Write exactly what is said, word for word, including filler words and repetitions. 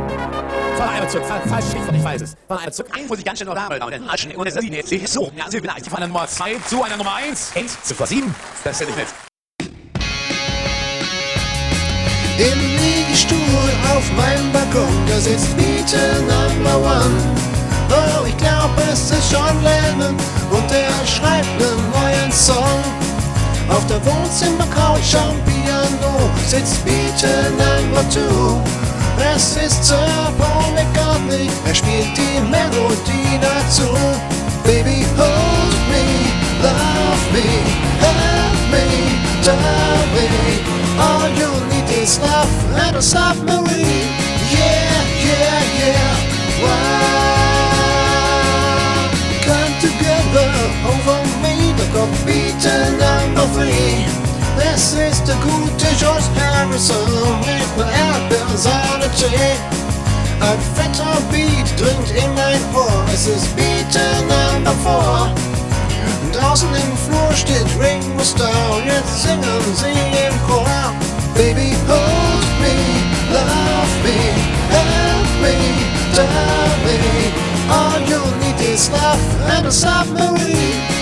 Von einer Zug, falsch, ich weiß es. Von einer Zug eins muss ich ganz schnell noch haben, und dann Aschen, und es ist jetzt sich so. Ja, also vielleicht von einer Nummer zwei zu einer Nummer eins. End zu vor sieben. Das hätte ich nicht. Im Liegestuhl auf meinem Balkon, da sitzt Beatle Number One. Oh, ich glaub, es ist John Lennon und er schreibt nen neuen Song. Auf der Wohnzimmer-Couch am Piano sitzt Beatle Number Two. Es ist Sir Paul McCartney, er spielt die Melodie dazu. Baby, hold me, love me, help me, tell me. All you need is love and a submarine. Yeah, yeah, yeah. Wow. Come together over me, da kommt Beatle Number Three. Es ist der gute George Harrison mit ner Erdbeersahne-Tee. Ein fetter Beat dringt in mein Ohr, es ist Beatle Number Four. Draußen im Flur steht Ringo Starr und jetzt singen sie im Chor. Baby, hold me, love me, help me, tell me. All you need is love and a submarine.